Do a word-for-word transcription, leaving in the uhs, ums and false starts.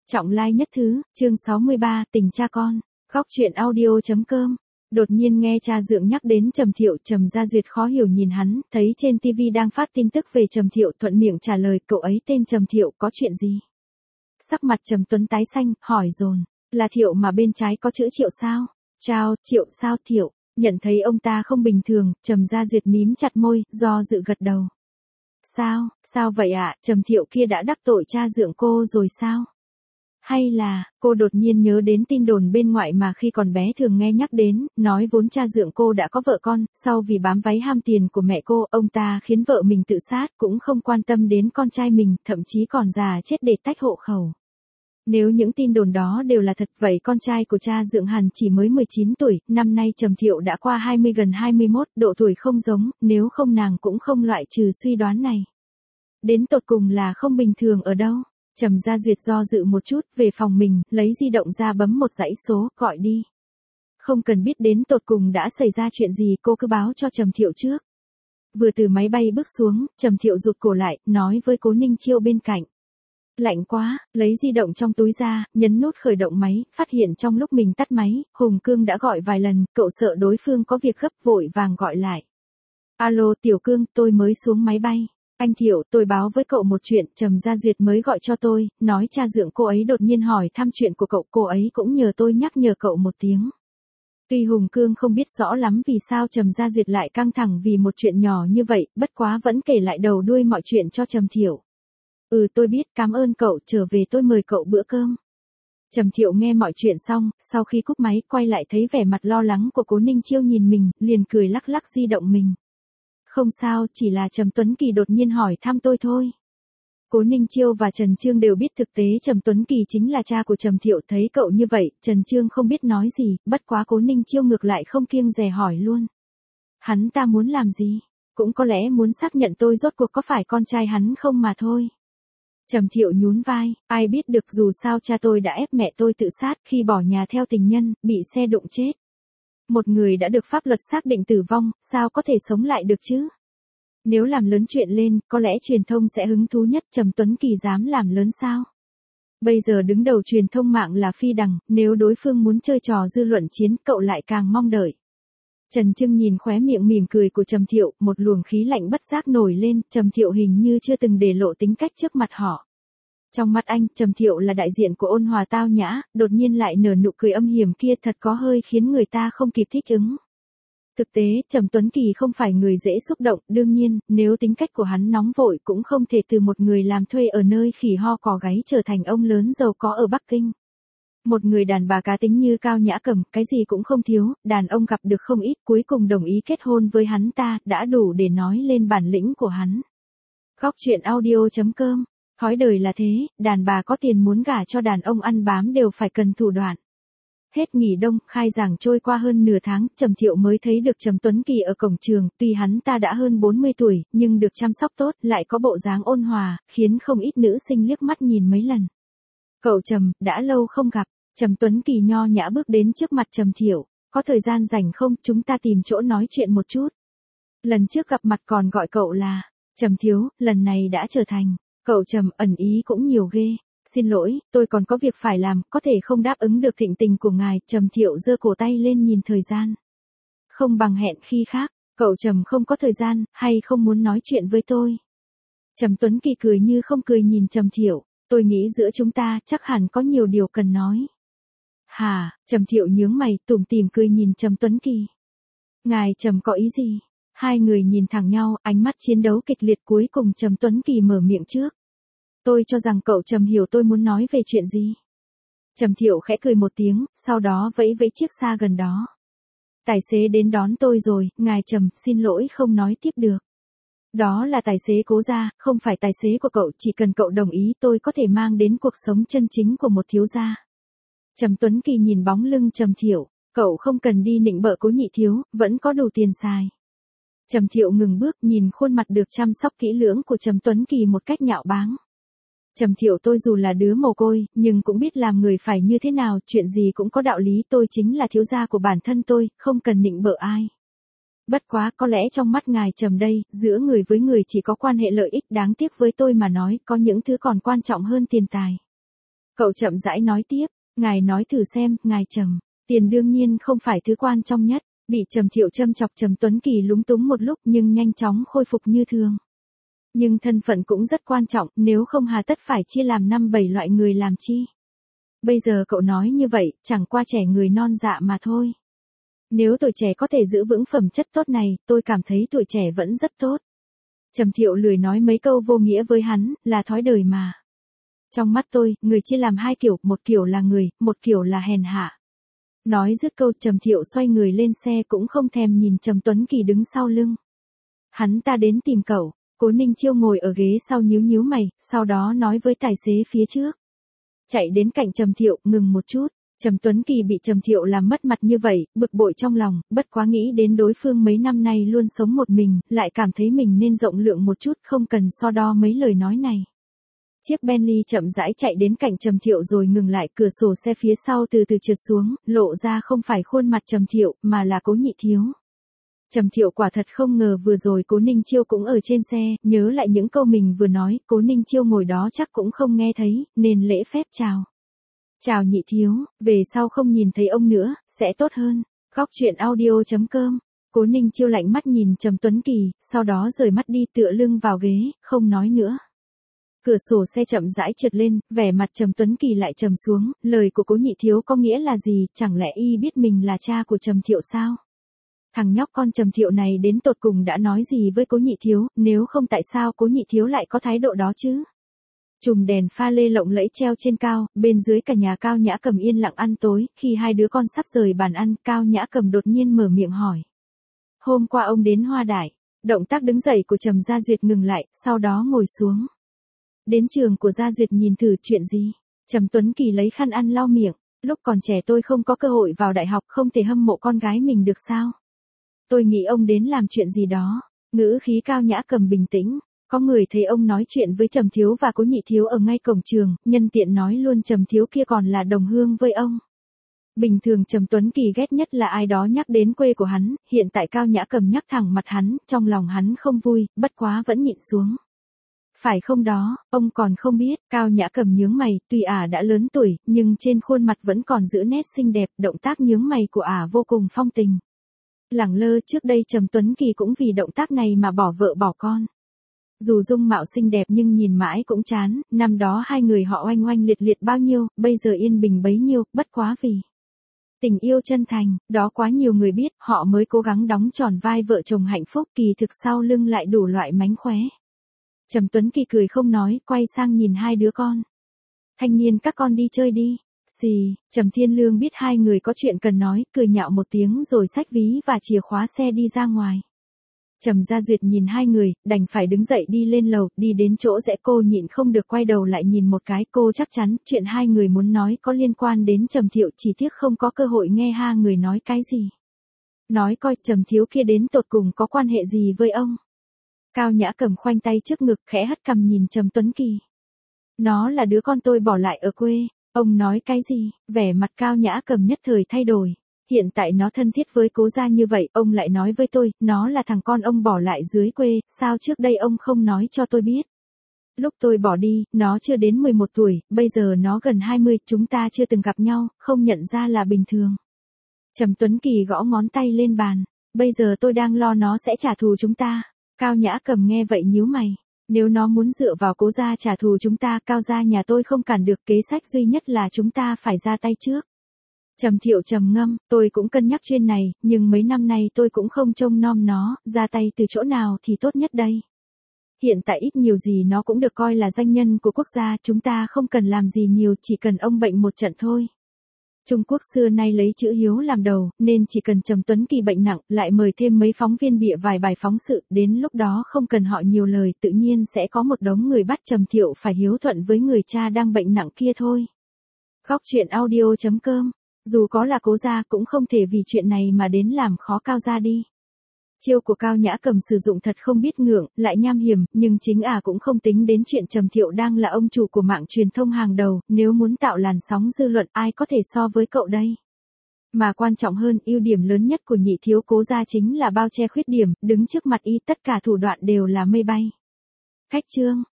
Trọng lai nhất thứ, chương sáu mươi ba, tình cha con. Góc truyện audio chấm com. Đột nhiên nghe cha Dượng nhắc đến Trầm Thiệu, Trầm Gia Duyệt khó hiểu nhìn hắn, thấy trên ti vi đang phát tin tức về Trầm Thiệu, thuận miệng trả lời, cậu ấy tên Trầm Thiệu, có chuyện gì? Sắc mặt Trầm Tuấn tái xanh, hỏi dồn, là Thiệu mà bên trái có chữ Triệu sao? Chào, Triệu sao Thiệu? Nhận thấy ông ta không bình thường, Trầm Gia Duyệt mím chặt môi, do dự gật đầu. Sao, sao vậy ạ, à? Trầm Thiệu kia đã đắc tội cha Dượng cô rồi sao? Hay là, cô đột nhiên nhớ đến tin đồn bên ngoại mà khi còn bé thường nghe nhắc đến, nói vốn cha Dượng cô đã có vợ con, sau vì bám váy ham tiền của mẹ cô, ông ta khiến vợ mình tự sát, cũng không quan tâm đến con trai mình, thậm chí còn già chết để tách hộ khẩu. Nếu những tin đồn đó đều là thật, vậy con trai của cha Dượng hẳn chỉ mới mười chín tuổi, năm nay Trầm Thiệu đã qua hai mươi gần hai mươi mốt, độ tuổi không giống, nếu không nàng cũng không loại trừ suy đoán này. Đến tột cùng là không bình thường ở đâu? Trầm Gia Duyệt do dự một chút, về phòng mình, lấy di động ra bấm một dãy số, gọi đi. Không cần biết đến tột cùng đã xảy ra chuyện gì, cô cứ báo cho Trầm Thiệu trước. Vừa từ máy bay bước xuống, Trầm Thiệu rụt cổ lại, nói với Cố Ninh Chiêu bên cạnh. Lạnh quá, lấy di động trong túi ra, nhấn nút khởi động máy, phát hiện trong lúc mình tắt máy, Hùng Cương đã gọi vài lần, cậu sợ đối phương có việc gấp vội vàng gọi lại. Alo Tiểu Cương, tôi mới xuống máy bay. Anh Thiệu, tôi báo với cậu một chuyện, Trầm Gia Duyệt mới gọi cho tôi, nói cha Dượng cô ấy đột nhiên hỏi thăm chuyện của cậu, cô ấy cũng nhờ tôi nhắc nhở cậu một tiếng. Tuy Hùng Cương không biết rõ lắm vì sao Trầm Gia Duyệt lại căng thẳng vì một chuyện nhỏ như vậy, bất quá vẫn kể lại đầu đuôi mọi chuyện cho Trầm Thiệu. Ừ tôi biết, cảm ơn cậu, trở về tôi mời cậu bữa cơm. Trầm Thiệu nghe mọi chuyện xong, sau khi cúp máy, quay lại thấy vẻ mặt lo lắng của Cố Ninh Chiêu nhìn mình, liền cười lắc lắc di động mình. Không sao, chỉ là Trầm Tuấn Kỳ đột nhiên hỏi thăm tôi thôi. Cố Ninh Chiêu và Trần Trương đều biết thực tế Trầm Tuấn Kỳ chính là cha của Trầm Thiệu, thấy cậu như vậy, Trần Trương không biết nói gì, bất quá Cố Ninh Chiêu ngược lại không kiêng dè hỏi luôn. Hắn ta muốn làm gì? Cũng có lẽ muốn xác nhận tôi rốt cuộc có phải con trai hắn không mà thôi. Trầm Thiệu nhún vai, ai biết được, dù sao cha tôi đã ép mẹ tôi tự sát khi bỏ nhà theo tình nhân, bị xe đụng chết. Một người đã được pháp luật xác định tử vong, sao có thể sống lại được chứ? Nếu làm lớn chuyện lên, có lẽ truyền thông sẽ hứng thú nhất, Trầm Tuấn Kỳ dám làm lớn sao? Bây giờ đứng đầu truyền thông mạng là Phi Đằng, nếu đối phương muốn chơi trò dư luận chiến, cậu lại càng mong đợi. Trần Trương nhìn khóe miệng mỉm cười của Trầm Thiệu, một luồng khí lạnh bất giác nổi lên, Trầm Thiệu hình như chưa từng để lộ tính cách trước mặt họ. Trong mắt anh, Trầm Thiệu là đại diện của ôn hòa tao nhã, đột nhiên lại nở nụ cười âm hiểm kia thật có hơi khiến người ta không kịp thích ứng. Thực tế, Trầm Tuấn Kỳ không phải người dễ xúc động, đương nhiên, nếu tính cách của hắn nóng vội cũng không thể từ một người làm thuê ở nơi khỉ ho cò gáy trở thành ông lớn giàu có ở Bắc Kinh. Một người đàn bà cá tính như Cao Nhã Cầm, cái gì cũng không thiếu, đàn ông gặp được không ít, cuối cùng đồng ý kết hôn với hắn ta, đã đủ để nói lên bản lĩnh của hắn. Góc truyện audio chấm com. Thói đời là thế, đàn bà có tiền muốn gả cho đàn ông ăn bám đều phải cần thủ đoạn. Hết nghỉ đông, khai giảng trôi qua hơn nửa tháng, Trầm Thiệu mới thấy được Trầm Tuấn Kỳ ở cổng trường, tuy hắn ta đã hơn bốn mươi tuổi, nhưng được chăm sóc tốt, lại có bộ dáng ôn hòa, khiến không ít nữ sinh liếc mắt nhìn mấy lần. Cậu Trầm, đã lâu không gặp. Trầm Tuấn Kỳ nho nhã bước đến trước mặt Trầm Thiệu, có thời gian rảnh không, chúng ta tìm chỗ nói chuyện một chút. Lần trước gặp mặt còn gọi cậu là Trầm Thiếu, lần này đã trở thành cậu Trầm, ẩn ý cũng nhiều ghê. Xin lỗi, tôi còn có việc phải làm, có thể không đáp ứng được thịnh tình của ngài. Trầm Thiệu giơ cổ tay lên nhìn thời gian. Không bằng hẹn khi khác, cậu Trầm không có thời gian, hay không muốn nói chuyện với tôi. Trầm Tuấn Kỳ cười như không cười nhìn Trầm Thiệu, tôi nghĩ giữa chúng ta chắc hẳn có nhiều điều cần nói. Hà, Trầm Thiệu nhướng mày, tủm tỉm cười nhìn Trầm Tuấn Kỳ. Ngài Trầm có ý gì? Hai người nhìn thẳng nhau, ánh mắt chiến đấu kịch liệt, cuối cùng Trầm Tuấn Kỳ mở miệng trước. Tôi cho rằng cậu Trầm hiểu tôi muốn nói về chuyện gì. Trầm Thiệu khẽ cười một tiếng, sau đó vẫy vẫy chiếc xa gần đó. Tài xế đến đón tôi rồi, ngài Trầm, xin lỗi không nói tiếp được. Đó là tài xế Cố gia, không phải tài xế của cậu, chỉ cần cậu đồng ý tôi có thể mang đến cuộc sống chân chính của một thiếu gia. Trầm Tuấn Kỳ nhìn bóng lưng Trầm Thiệu, cậu không cần đi nịnh bợ Cố nhị thiếu, vẫn có đủ tiền xài. Trầm Thiệu ngừng bước, nhìn khuôn mặt được chăm sóc kỹ lưỡng của Trầm Tuấn Kỳ một cách nhạo báng. Trầm Thiệu, tôi dù là đứa mồ côi, nhưng cũng biết làm người phải như thế nào, chuyện gì cũng có đạo lý, tôi chính là thiếu gia của bản thân tôi, không cần nịnh bợ ai. Bất quá, có lẽ trong mắt ngài Trầm đây, giữa người với người chỉ có quan hệ lợi ích, đáng tiếc với tôi mà nói, có những thứ còn quan trọng hơn tiền tài. Cậu chậm rãi nói tiếp, ngài nói thử xem, ngài Trầm, tiền đương nhiên không phải thứ quan trọng nhất. Bị Trầm Thiệu châm chọc Trầm Tuấn Kỳ lúng túng một lúc nhưng nhanh chóng khôi phục như thường. Nhưng thân phận cũng rất quan trọng, nếu không hà tất phải chia làm năm bảy loại người làm chi. Bây giờ cậu nói như vậy, chẳng qua trẻ người non dạ mà thôi. Nếu tuổi trẻ có thể giữ vững phẩm chất tốt này, tôi cảm thấy tuổi trẻ vẫn rất tốt. Trầm Thiệu lười nói mấy câu vô nghĩa với hắn, là thói đời mà. Trong mắt tôi, người chia làm hai kiểu, một kiểu là người, một kiểu là hèn hạ. Nói dứt câu Trầm Thiệu xoay người lên xe cũng không thèm nhìn Trầm Tuấn Kỳ đứng sau lưng. Hắn ta đến tìm cậu, Cố Ninh Chiêu ngồi ở ghế sau nhíu nhíu mày, sau đó nói với tài xế phía trước. Chạy đến cạnh Trầm Thiệu, ngừng một chút. Trầm Tuấn Kỳ bị Trầm Thiệu làm mất mặt như vậy, bực bội trong lòng, bất quá nghĩ đến đối phương mấy năm nay luôn sống một mình, lại cảm thấy mình nên rộng lượng một chút, không cần so đo mấy lời nói này. Chiếc Bentley chậm rãi chạy đến cạnh Trầm Thiệu rồi ngừng lại, cửa sổ xe phía sau từ từ trượt xuống, lộ ra không phải khuôn mặt Trầm Thiệu, mà là Cố Nhị Thiếu. Trầm Thiệu quả thật không ngờ vừa rồi Cố Ninh Chiêu cũng ở trên xe, nhớ lại những câu mình vừa nói, Cố Ninh Chiêu ngồi đó chắc cũng không nghe thấy, nên lễ phép chào. Chào Nhị Thiếu, về sau không nhìn thấy ông nữa, sẽ tốt hơn. Góc truyện audio chấm com. Cố Ninh Chiêu lạnh mắt nhìn Trầm Tuấn Kỳ, sau đó rời mắt đi tựa lưng vào ghế, không nói nữa. Cửa sổ xe chậm rãi trượt lên, vẻ mặt Trầm Tuấn Kỳ lại trầm xuống, lời của Cố Nhị Thiếu có nghĩa là gì, chẳng lẽ y biết mình là cha của Trầm Thiệu sao? Thằng nhóc con Trầm Thiệu này đến tột cùng đã nói gì với Cố Nhị Thiếu, nếu không tại sao Cố Nhị Thiếu lại có thái độ đó chứ? Chùm đèn pha lê lộng lẫy treo trên cao, bên dưới cả nhà Cao Nhã Cầm yên lặng ăn tối, khi hai đứa con sắp rời bàn ăn, Cao Nhã Cầm đột nhiên mở miệng hỏi. Hôm qua ông đến Hoa Đại, động tác đứng dậy của Trầm Gia Duyệt ngừng lại, sau đó ngồi xuống. Đến trường của Gia Duyệt nhìn thử chuyện gì? Trầm Tuấn Kỳ lấy khăn ăn lau miệng, lúc còn trẻ tôi không có cơ hội vào đại học, không thể hâm mộ con gái mình được sao? Tôi nghĩ ông đến làm chuyện gì đó. Ngữ khí Cao Nhã Cầm bình tĩnh. Có người thấy ông nói chuyện với Trầm Thiếu và Cố Nhị Thiếu ở ngay cổng trường, nhân tiện nói luôn Trầm Thiếu kia còn là đồng hương với ông. Bình thường Trầm Tuấn Kỳ ghét nhất là ai đó nhắc đến quê của hắn, hiện tại Cao Nhã Cầm nhắc thẳng mặt hắn, trong lòng hắn không vui, bất quá vẫn nhịn xuống. Phải không đó, ông còn không biết, Cao Nhã Cầm nhướng mày, tuy ả đã lớn tuổi, nhưng trên khuôn mặt vẫn còn giữ nét xinh đẹp, động tác nhướng mày của ả vô cùng phong tình. Lẳng lơ trước đây Trầm Tuấn Kỳ cũng vì động tác này mà bỏ vợ bỏ con. Dù dung mạo xinh đẹp nhưng nhìn mãi cũng chán, năm đó hai người họ oanh oanh liệt liệt bao nhiêu, bây giờ yên bình bấy nhiêu, bất quá vì tình yêu chân thành, đó quá nhiều người biết, họ mới cố gắng đóng tròn vai vợ chồng hạnh phúc, kỳ thực sau lưng lại đủ loại mánh khóe. Trầm Tuấn Kỳ cười không nói, quay sang nhìn hai đứa con. Thanh niên các con đi chơi đi. Xì, Trầm Thiên Lương biết hai người có chuyện cần nói, cười nhạo một tiếng rồi xách ví và chìa khóa xe đi ra ngoài. Trầm Gia Duyệt nhìn hai người, đành phải đứng dậy đi lên lầu, đi đến chỗ rẽ cô nhịn không được quay đầu lại nhìn một cái, cô chắc chắn chuyện hai người muốn nói có liên quan đến Trầm Thiệu, chỉ tiếc không có cơ hội nghe hai người nói cái gì. Nói coi Trầm Thiếu kia đến tột cùng có quan hệ gì với ông. Cao Nhã Cầm khoanh tay trước ngực khẽ hất cằm nhìn Trầm Tuấn Kỳ. Nó là đứa con tôi bỏ lại ở quê. Ông nói cái gì? Vẻ mặt Cao Nhã Cầm nhất thời thay đổi. Hiện tại nó thân thiết với Cố gia như vậy, ông lại nói với tôi, nó là thằng con ông bỏ lại dưới quê, sao trước đây ông không nói cho tôi biết? Lúc tôi bỏ đi, nó chưa đến mười một tuổi, bây giờ nó gần hai mươi, chúng ta chưa từng gặp nhau, không nhận ra là bình thường. Trầm Tuấn Kỳ gõ ngón tay lên bàn, bây giờ tôi đang lo nó sẽ trả thù chúng ta. Cao Nhã Cầm nghe vậy nhíu mày. Nếu nó muốn dựa vào Cố gia trả thù chúng ta, Cao gia nhà tôi không cản được, kế sách duy nhất là chúng ta phải ra tay trước. Trầm Thiệu trầm ngâm, tôi cũng cân nhắc chuyện này, nhưng mấy năm nay tôi cũng không trông nom nó, ra tay từ chỗ nào thì tốt nhất đây. Hiện tại ít nhiều gì nó cũng được coi là danh nhân của quốc gia, chúng ta không cần làm gì nhiều, chỉ cần ông bệnh một trận thôi. Trung Quốc xưa nay lấy chữ hiếu làm đầu, nên chỉ cần Trầm Tuấn Kỳ bệnh nặng, lại mời thêm mấy phóng viên bịa vài bài phóng sự, đến lúc đó không cần họ nhiều lời, tự nhiên sẽ có một đống người bắt Trầm Thiệu phải hiếu thuận với người cha đang bệnh nặng kia thôi. Góc truyện audio chấm com. Dù có là Cố gia cũng không thể vì chuyện này mà đến làm khó Cao gia đi. Chiêu của Cao Nhã Cầm sử dụng thật không biết ngượng, lại nham hiểm, nhưng chính ả cũng không tính đến chuyện Trầm Thiệu đang là ông chủ của mạng truyền thông hàng đầu, nếu muốn tạo làn sóng dư luận ai có thể so với cậu đây. Mà quan trọng hơn, ưu điểm lớn nhất của Nhị Thiếu Cố gia chính là bao che khuyết điểm, đứng trước mặt y tất cả thủ đoạn đều là mây bay. Khách chương